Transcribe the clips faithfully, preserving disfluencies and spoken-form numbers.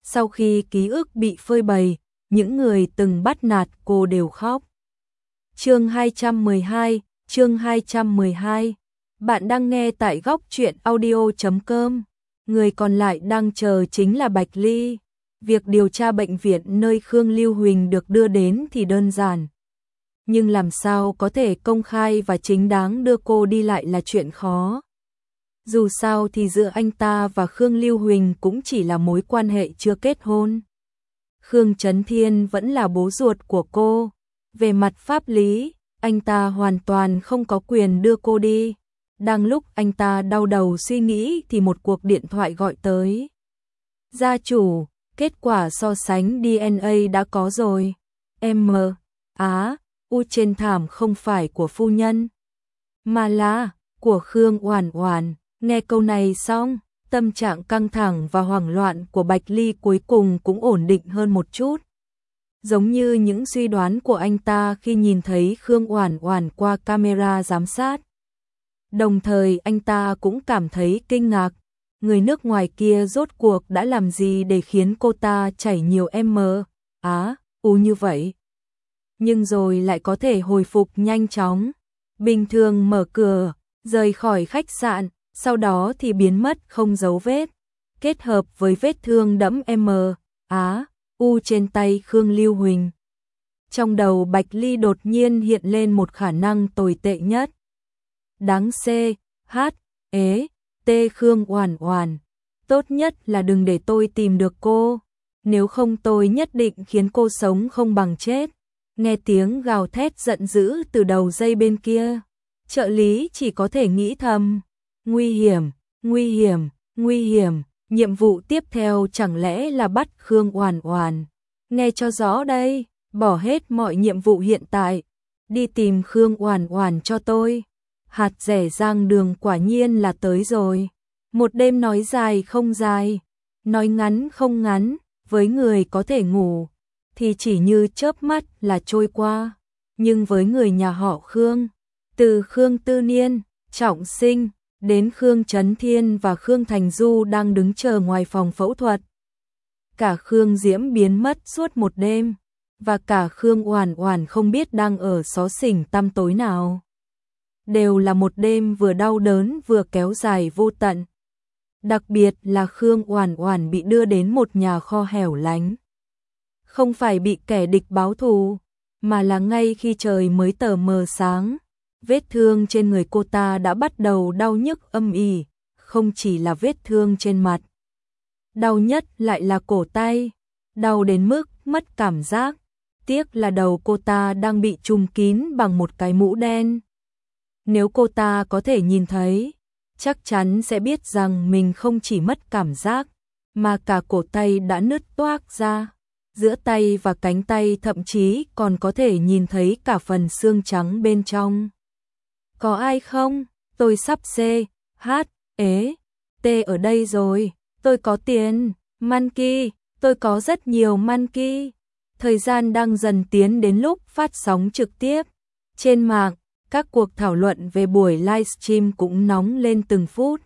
Sau khi ký ức bị phơi bày, những người từng bắt nạt cô đều khóc. Chương hai trăm mười hai, chương hai trăm mười hai. Bạn đang nghe tại góc truyện audio chấm com. Người còn lại đang chờ chính là Bạch Ly. Việc điều tra bệnh viện nơi Khương Lưu Huỳnh được đưa đến thì đơn giản. Nhưng làm sao có thể công khai và chính đáng đưa cô đi lại là chuyện khó. Dù sao thì giữa anh ta và Khương Lưu Huỳnh cũng chỉ là mối quan hệ chưa kết hôn. Khương Chấn Thiên vẫn là bố ruột của cô. Về mặt pháp lý, anh ta hoàn toàn không có quyền đưa cô đi. Đang lúc anh ta đau đầu suy nghĩ thì một cuộc điện thoại gọi tới. Gia chủ, kết quả so sánh đê en a đã có rồi. Em mờ, á, u trên thảm không phải của phu nhân, mà là của Khương Oản Oản. Nghe câu này xong, tâm trạng căng thẳng và hoảng loạn của Bạch Ly cuối cùng cũng ổn định hơn một chút. Giống như những suy đoán của anh ta khi nhìn thấy Khương Oản Oản qua camera giám sát. Đồng thời anh ta cũng cảm thấy kinh ngạc, người nước ngoài kia rốt cuộc đã làm gì để khiến cô ta chảy nhiều em á, u như vậy. Nhưng rồi lại có thể hồi phục nhanh chóng, bình thường mở cửa, rời khỏi khách sạn, sau đó thì biến mất không dấu vết, kết hợp với vết thương đẫm em á, u trên tay Khương Lưu Huỳnh. Trong đầu Bạch Ly đột nhiên hiện lên một khả năng tồi tệ nhất. Đáng C, H, ế, T Khương Oản Oản. Tốt nhất là đừng để tôi tìm được cô, nếu không tôi nhất định khiến cô sống không bằng chết. Nghe tiếng gào thét giận dữ từ đầu dây bên kia, trợ lý chỉ có thể nghĩ thầm, nguy hiểm, nguy hiểm, nguy hiểm, nhiệm vụ tiếp theo chẳng lẽ là bắt Khương Oản Oản. Nghe cho rõ đây, bỏ hết mọi nhiệm vụ hiện tại, đi tìm Khương Oản Oản cho tôi. Hạt rẻ rang đường quả nhiên là tới rồi. Một đêm nói dài không dài, nói ngắn không ngắn, với người có thể ngủ thì chỉ như chớp mắt là trôi qua. Nhưng với người nhà họ Khương, từ Khương Tư Niên, Trọng Sinh, đến Khương Chấn Thiên và Khương Thành Du đang đứng chờ ngoài phòng phẫu thuật. Cả Khương Diễm biến mất suốt một đêm, và cả Khương Oản Oản không biết đang ở xó xỉnh tăm tối nào. Đều là một đêm vừa đau đớn vừa kéo dài vô tận. Đặc biệt là Khương Oản Oản bị đưa đến một nhà kho hẻo lánh. Không phải bị kẻ địch báo thù, mà là ngay khi trời mới tờ mờ sáng, vết thương trên người cô ta đã bắt đầu đau nhức âm ỉ, không chỉ là vết thương trên mặt. Đau nhất lại là cổ tay, đau đến mức mất cảm giác. Tiếc là đầu cô ta đang bị trùm kín bằng một cái mũ đen. Nếu cô ta có thể nhìn thấy, chắc chắn sẽ biết rằng mình không chỉ mất cảm giác, mà cả cổ tay đã nứt toác ra. Giữa tay và cánh tay thậm chí còn có thể nhìn thấy cả phần xương trắng bên trong. Có ai không? Tôi sắp C, H, ế, T ở đây rồi. Tôi có tiền, monkey, tôi có rất nhiều monkey. Thời gian đang dần tiến đến lúc phát sóng trực tiếp. Trên mạng, các cuộc thảo luận về buổi livestream cũng nóng lên từng phút.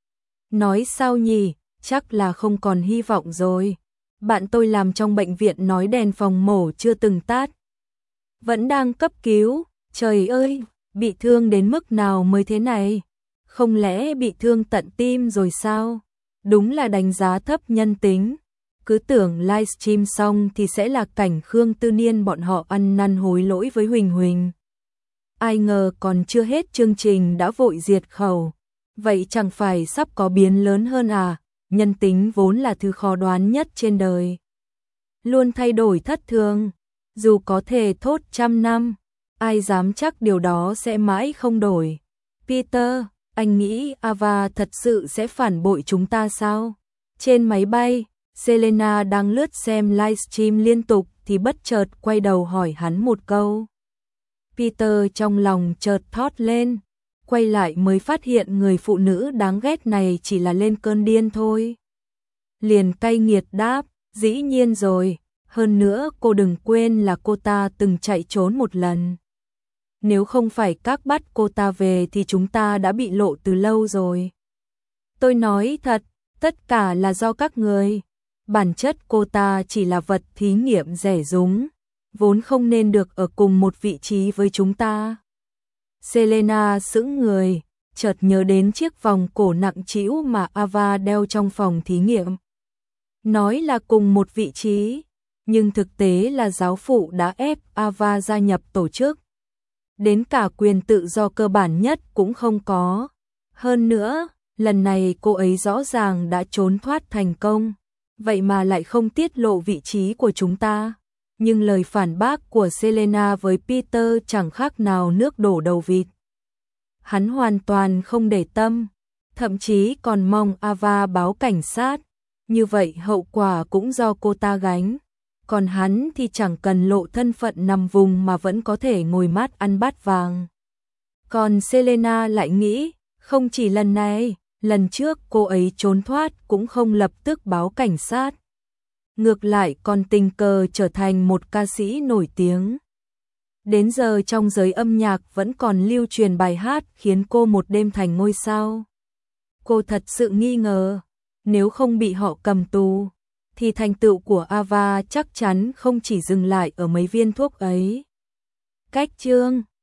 Nói sao nhỉ, chắc là không còn hy vọng rồi. Bạn tôi làm trong bệnh viện nói đèn phòng mổ chưa từng tắt. Vẫn đang cấp cứu, trời ơi, bị thương đến mức nào mới thế này? Không lẽ bị thương tận tim rồi sao? Đúng là đánh giá thấp nhân tính. Cứ tưởng livestream xong thì sẽ là cảnh Khương Tư Niên bọn họ ăn năn hối lỗi với Huỳnh Huỳnh. Ai ngờ còn chưa hết chương trình đã vội diệt khẩu. Vậy chẳng phải sắp có biến lớn hơn à? Nhân tính vốn là thứ khó đoán nhất trên đời. Luôn thay đổi thất thường. Dù có thể thốt trăm năm, ai dám chắc điều đó sẽ mãi không đổi. Peter, anh nghĩ Ava thật sự sẽ phản bội chúng ta sao? Trên máy bay, Selena đang lướt xem livestream liên tục thì bất chợt quay đầu hỏi hắn một câu. Peter trong lòng chợt thót lên, quay lại mới phát hiện người phụ nữ đáng ghét này chỉ là lên cơn điên thôi. Liền cay nghiệt đáp, dĩ nhiên rồi, hơn nữa cô đừng quên là cô ta từng chạy trốn một lần. Nếu không phải các bắt cô ta về thì chúng ta đã bị lộ từ lâu rồi. Tôi nói thật, tất cả là do các người. Bản chất cô ta chỉ là vật thí nghiệm rẻ rúng, vốn không nên được ở cùng một vị trí với chúng ta. Selena sững người, chợt nhớ đến chiếc vòng cổ nặng trĩu mà Ava đeo trong phòng thí nghiệm. Nói là cùng một vị trí, nhưng thực tế là giáo phụ đã ép Ava gia nhập tổ chức. Đến cả quyền tự do cơ bản nhất cũng không có. Hơn nữa, lần này cô ấy rõ ràng đã trốn thoát thành công, vậy mà lại không tiết lộ vị trí của chúng ta. Nhưng lời phản bác của Selena với Peter chẳng khác nào nước đổ đầu vịt. Hắn hoàn toàn không để tâm, thậm chí còn mong Ava báo cảnh sát, như vậy hậu quả cũng do cô ta gánh. Còn hắn thì chẳng cần lộ thân phận nằm vùng mà vẫn có thể ngồi mát ăn bát vàng. Còn Selena lại nghĩ, không chỉ lần này, lần trước cô ấy trốn thoát cũng không lập tức báo cảnh sát. Ngược lại còn tình cờ trở thành một ca sĩ nổi tiếng. Đến giờ trong giới âm nhạc vẫn còn lưu truyền bài hát khiến cô một đêm thành ngôi sao. Cô thật sự nghi ngờ, nếu không bị họ cầm tù, thì thành tựu của Ava chắc chắn không chỉ dừng lại ở mấy viên thuốc ấy. Cách chương